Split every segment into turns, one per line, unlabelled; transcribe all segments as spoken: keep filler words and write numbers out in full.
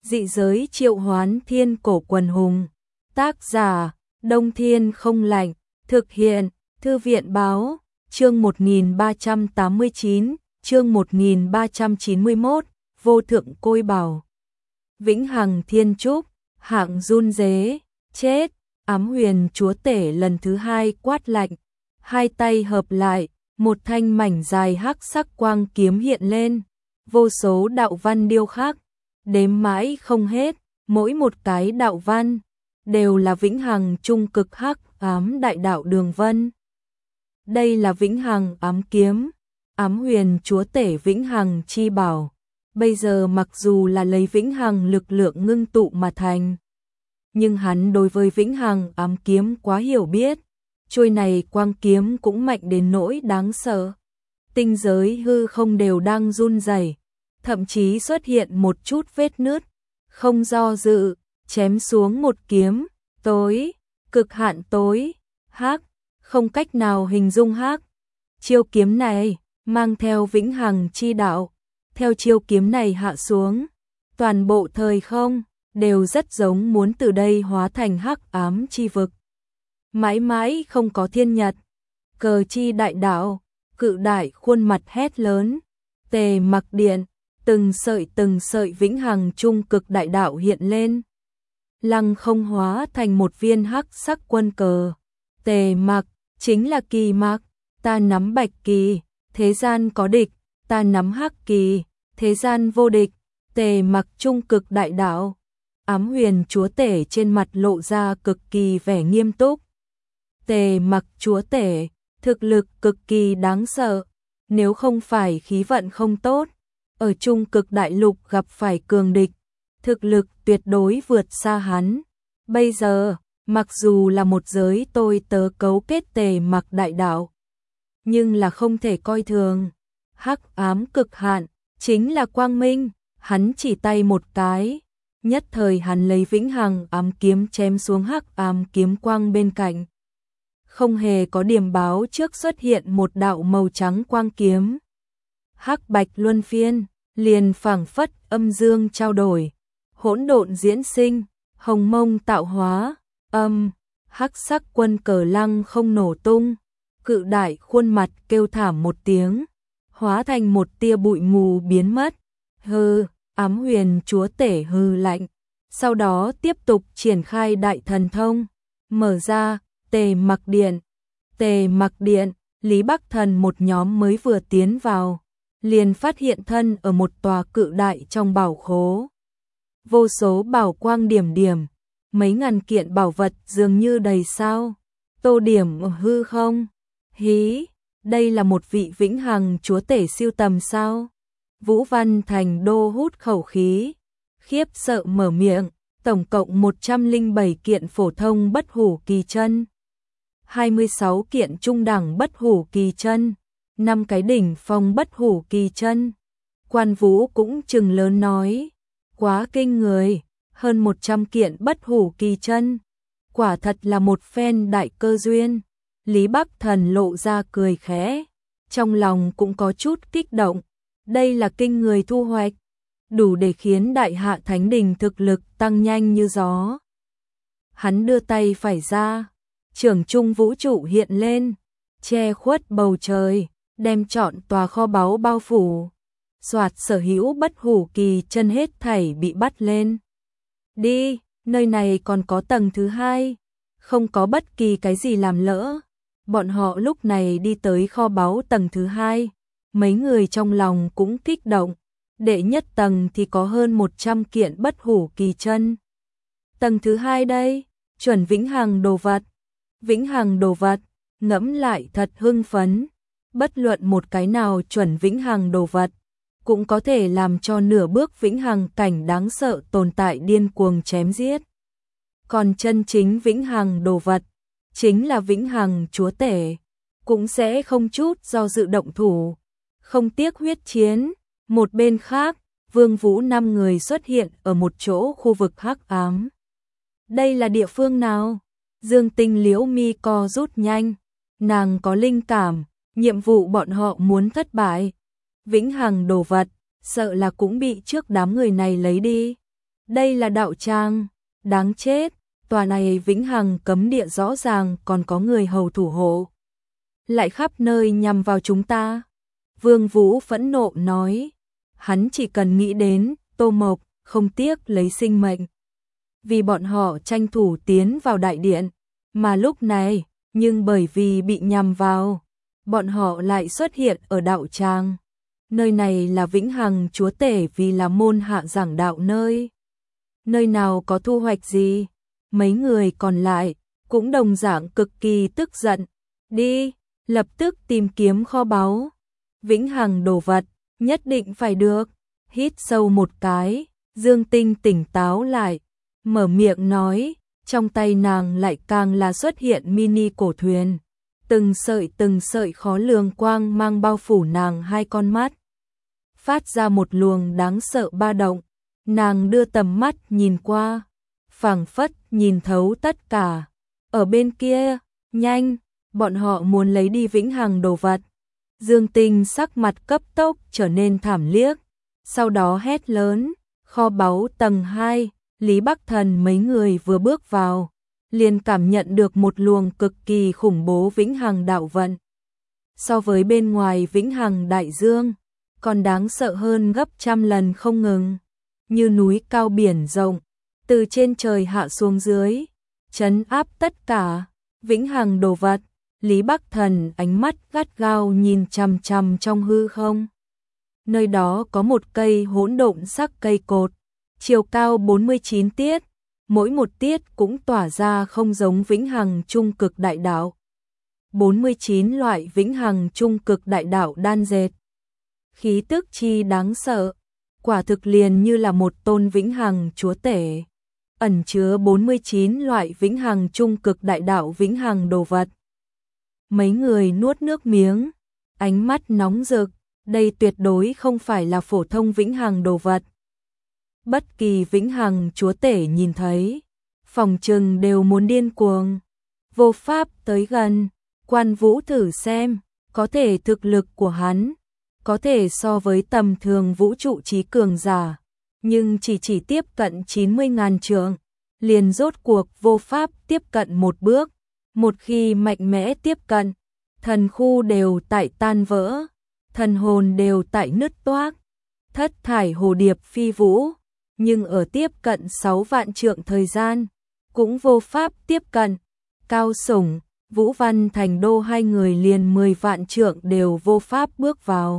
Dị giới triệu hoán thiên cổ quần hùng. Tác giả, Đông Thiên không lạnh. Thực hiện, Thư viện báo, chương một nghìn ba trăm tám mươi chín, chương một nghìn ba trăm chín mươi mốt, vô thượng côi bảo. Vĩnh hằng thiên trúc, hạng run rế, chết, ám huyền chúa tể lần thứ hai quát lạnh. Hai tay hợp lại, một thanh mảnh dài hắc sắc quang kiếm hiện lên. Vô số đạo văn điêu khắc, đếm mãi không hết, mỗi một cái đạo văn đều là vĩnh hằng trung cực hắc ám đại đạo đường vân. Đây là vĩnh hằng ám kiếm, ám huyền chúa tể vĩnh hằng chi bảo. Bây giờ mặc dù là lấy vĩnh hằng lực lượng ngưng tụ mà thành, nhưng hắn đối với vĩnh hằng ám kiếm quá hiểu biết. Chuôi này quang kiếm cũng mạnh đến nỗi đáng sợ. Tinh giới hư không đều đang run rẩy, thậm chí xuất hiện một chút vết nứt. Không do dự, chém xuống một kiếm, tối, cực hạn tối, hắc, không cách nào hình dung hắc. Chiêu kiếm này mang theo vĩnh hằng chi đạo, theo chiêu kiếm này hạ xuống, toàn bộ thời không đều rất giống muốn từ đây hóa thành hắc ám chi vực. Mãi mãi không có thiên nhật. Cờ chi đại đạo, cự đại khuôn mặt hét lớn, Tề Mặc Điện, từng sợi từng sợi vĩnh hằng trung cực đại đạo hiện lên. Lăng không hóa thành một viên hắc sắc quân cờ. Tề Mặc, chính là kỳ mặc, ta nắm bạch kỳ, thế gian có địch, ta nắm hắc kỳ, thế gian vô địch. Tề Mặc trung cực đại đạo. Ám huyền chúa tể trên mặt lộ ra cực kỳ vẻ nghiêm túc. Tề Mặc chúa tể, thực lực cực kỳ đáng sợ, nếu không phải khí vận không tốt, ở trung cực đại lục gặp phải cường địch, thực lực tuyệt đối vượt xa hắn. Bây giờ, mặc dù là một giới tôi tớ cấu kết Tề Mặc đại đạo, nhưng là không thể coi thường. Hắc ám cực hạn, chính là quang minh, hắn chỉ tay một cái, nhất thời hắn lấy vĩnh hằng ám kiếm chém xuống hắc ám kiếm quang bên cạnh. Không hề có điểm báo trước xuất hiện một đạo màu trắng quang kiếm. Hắc bạch luân phiên, liền phảng phất âm dương trao đổi, hỗn độn diễn sinh, hồng mông tạo hóa, âm, hắc sắc quân cờ lăng không nổ tung, cự đại khuôn mặt kêu thảm một tiếng, hóa thành một tia bụi mù biến mất. Hừ, ám huyền chúa tể hừ lạnh, sau đó tiếp tục triển khai đại thần thông, mở ra Tề Mặc Điện. Tề Mặc Điện, Lý Bắc Thần một nhóm mới vừa tiến vào, liền phát hiện thân ở một tòa cự đại trong bảo khố. Vô số bảo quang điểm điểm, mấy ngàn kiện bảo vật dường như đầy sao, tô điểm ở hư không. Hí, đây là một vị vĩnh hằng chúa tể siêu tầm sao? Vũ Văn Thành Đô hút khẩu khí, khiếp sợ mở miệng, tổng cộng một trăm lẻ bảy kiện phổ thông bất hủ kỳ chân, hai mươi sáu kiện trung đẳng bất hủ kỳ chân, năm cái đỉnh phong bất hủ kỳ chân. Quan Vũ cũng trừng lớn nói, quá kinh người, hơn một trăm kiện bất hủ kỳ chân, quả thật là một phen đại cơ duyên. Lý Bắc Thần lộ ra cười khẽ, trong lòng cũng có chút kích động, đây là kinh người thu hoạch, đủ để khiến đại hạ thánh đình thực lực tăng nhanh như gió. Hắn đưa tay phải ra, trưởng trung vũ trụ hiện lên, che khuất bầu trời, đem trọn tòa kho báu bao phủ. Soạt, sở hữu bất hủ kỳ chân hết thảy bị bắt lên. Đi, nơi này còn có tầng thứ hai, không có bất kỳ cái gì làm lỡ. Bọn họ lúc này đi tới kho báu tầng thứ hai, mấy người trong lòng cũng kích động. Đệ nhất tầng thì có hơn một trăm kiện bất hủ kỳ chân. Tầng thứ hai đây, chuẩn vĩnh hằng đồ vật. Vĩnh hằng đồ vật, ngẫm lại thật hưng phấn. Bất luận một cái nào chuẩn vĩnh hằng đồ vật, cũng có thể làm cho nửa bước vĩnh hằng cảnh đáng sợ tồn tại điên cuồng chém giết. Còn chân chính vĩnh hằng đồ vật, chính là vĩnh hằng chúa tể, cũng sẽ không chút do dự động thủ, không tiếc huyết chiến. Một bên khác, Vương Vũ năm người xuất hiện ở một chỗ khu vực hắc ám. Đây là địa phương nào? Dương Tinh liễu mi co rút nhanh, nàng có linh cảm, nhiệm vụ bọn họ muốn thất bại. Vĩnh hằng đồ vật, sợ là cũng bị trước đám người này lấy đi. Đây là đạo tràng, đáng chết, tòa này vĩnh hằng cấm địa rõ ràng còn có người hầu thủ hộ. Lại khắp nơi nhằm vào chúng ta. Vương Vũ phẫn nộ nói, hắn chỉ cần nghĩ đến Tô Mộc, không tiếc lấy sinh mệnh. Vì bọn họ tranh thủ tiến vào đại điện, mà lúc này, nhưng bởi vì bị nhằm vào, bọn họ lại xuất hiện ở đạo tràng. Nơi này là vĩnh hằng chúa tể vì là môn hạ giảng đạo nơi. Nơi nào có thu hoạch gì? Mấy người còn lại cũng đồng dạng cực kỳ tức giận. Đi, lập tức tìm kiếm kho báu. Vĩnh hằng đồ vật, nhất định phải được. Hít sâu một cái, Dương Tinh tỉnh táo lại, mở miệng nói, trong tay nàng lại càng là xuất hiện mini cổ thuyền. Từng sợi từng sợi khó lường quang mang bao phủ nàng hai con mắt. Phát ra một luồng đáng sợ ba động, nàng đưa tầm mắt nhìn qua, phảng phất nhìn thấu tất cả. Ở bên kia, nhanh, bọn họ muốn lấy đi vĩnh hằng đồ vật. Dương Tinh sắc mặt cấp tốc trở nên thảm liếc, sau đó hét lớn, kho báu tầng hai, Lý Bắc Thần mấy người vừa bước vào, liền cảm nhận được một luồng cực kỳ khủng bố vĩnh hằng đạo vận. So với bên ngoài vĩnh hằng đại dương, còn đáng sợ hơn gấp trăm lần không ngừng, như núi cao biển rộng, từ trên trời hạ xuống dưới, trấn áp tất cả, vĩnh hằng đồ vật. Lý Bắc Thần ánh mắt gắt gao nhìn chằm chằm trong hư không. Nơi đó có một cây hỗn độn sắc cây cột, chiều cao bốn mươi chín tiết, mỗi một tiết cũng tỏa ra không giống vĩnh hằng trung cực đại đạo. bốn mươi chín loại vĩnh hằng trung cực đại đạo đan dệt. Khí tức chi đáng sợ, quả thực liền như là một tôn vĩnh hằng chúa tể, ẩn chứa bốn mươi chín loại vĩnh hằng trung cực đại đạo vĩnh hằng đồ vật. Mấy người nuốt nước miếng, ánh mắt nóng rực, đây tuyệt đối không phải là phổ thông vĩnh hằng đồ vật. Bất kỳ vĩnh hằng chúa tể nhìn thấy, phòng trừng đều muốn điên cuồng, vô pháp tới gần. Quan Vũ thử xem, có thể thực lực của hắn có thể so với tầm thường vũ trụ trí cường giả, nhưng chỉ chỉ tiếp cận chín mươi ngàn trượng, liền rốt cuộc vô pháp tiếp cận một bước. Một khi mạnh mẽ tiếp cận, thần khu đều tại tan vỡ, thần hồn đều tại nứt toác, thất thải hồ điệp phi vũ, nhưng ở tiếp cận sáu vạn trượng thời gian, cũng vô pháp tiếp cận. Cao Sủng, Vũ Văn Thành Đô hai người liền mười vạn trượng đều vô pháp bước vào.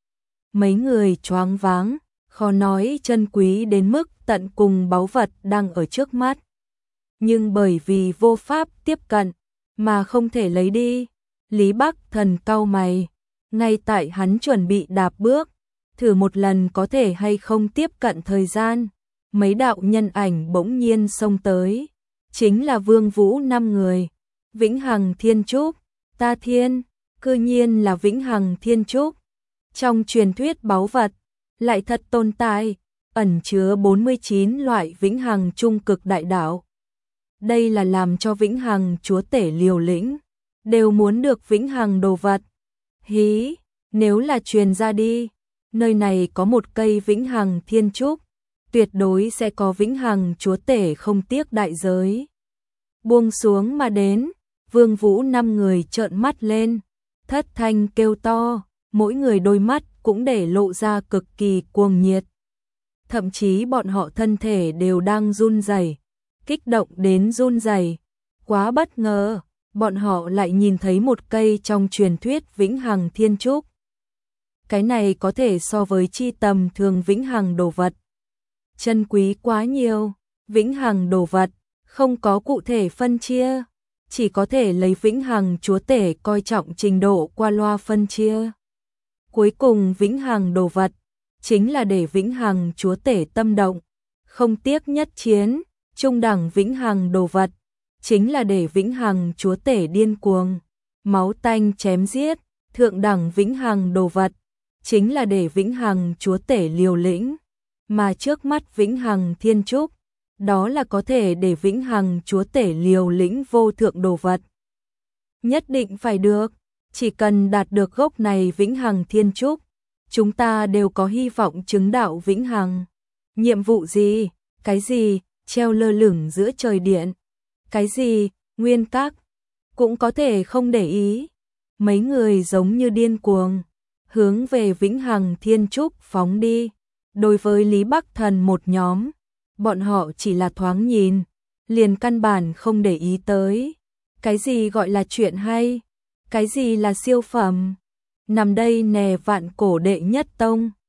Mấy người choáng váng, khó nói chân quý đến mức tận cùng báu vật đang ở trước mắt. Nhưng bởi vì vô pháp tiếp cận, mà không thể lấy đi. Lý Bắc Thần cau mày, ngay tại hắn chuẩn bị đạp bước, thử một lần có thể hay không tiếp cận thời gian, mấy đạo nhân ảnh bỗng nhiên xông tới, chính là Vương Vũ năm người. Vĩnh hằng thiên trúc, ta thiên, cư nhiên là vĩnh hằng thiên trúc. Trong truyền thuyết báu vật, lại thật tồn tại, ẩn chứa bốn mươi chín loại vĩnh hằng trung cực đại đạo. Đây là làm cho vĩnh hằng chúa tể liều lĩnh, đều muốn được vĩnh hằng đồ vật. Hí, nếu là truyền ra đi, nơi này có một cây vĩnh hằng thiên trúc, tuyệt đối sẽ có vĩnh hằng chúa tể không tiếc đại giới. Buông xuống mà đến, Vương Vũ năm người trợn mắt lên, thất thanh kêu to, mỗi người đôi mắt cũng để lộ ra cực kỳ cuồng nhiệt. Thậm chí bọn họ thân thể đều đang run rẩy, kích động đến run rẩy. Quá bất ngờ, bọn họ lại nhìn thấy một cây trong truyền thuyết vĩnh hằng thiên trúc. Cái này có thể so với chi tầm thường vĩnh hằng đồ vật. Chân quý quá nhiều, vĩnh hằng đồ vật, không có cụ thể phân chia, chỉ có thể lấy vĩnh hằng chúa tể coi trọng trình độ qua loa phân chia. Cuối cùng vĩnh hằng đồ vật, chính là để vĩnh hằng chúa tể tâm động, không tiếc nhất chiến. Trung đẳng vĩnh hằng đồ vật, chính là để vĩnh hằng chúa tể điên cuồng, máu tanh chém giết. Thượng đẳng vĩnh hằng đồ vật, chính là để vĩnh hằng chúa tể liều lĩnh, mà trước mắt vĩnh hằng thiên trúc, đó là có thể để vĩnh hằng chúa tể liều lĩnh vô thượng đồ vật. Nhất định phải được, chỉ cần đạt được gốc này vĩnh hằng thiên trúc, chúng ta đều có hy vọng chứng đạo vĩnh hằng. Nhiệm vụ gì? Cái gì, treo lơ lửng giữa trời điện? Cái gì, nguyên các? Cũng có thể không để ý. Mấy người giống như điên cuồng, hướng về Vĩnh Hằng Thiên Trúc phóng đi. Đối với Lý Bắc Thần một nhóm, bọn họ chỉ là thoáng nhìn, liền căn bản không để ý tới. Cái gì gọi là chuyện hay? Cái gì là siêu phẩm? Nằm đây nè vạn cổ đệ nhất tông.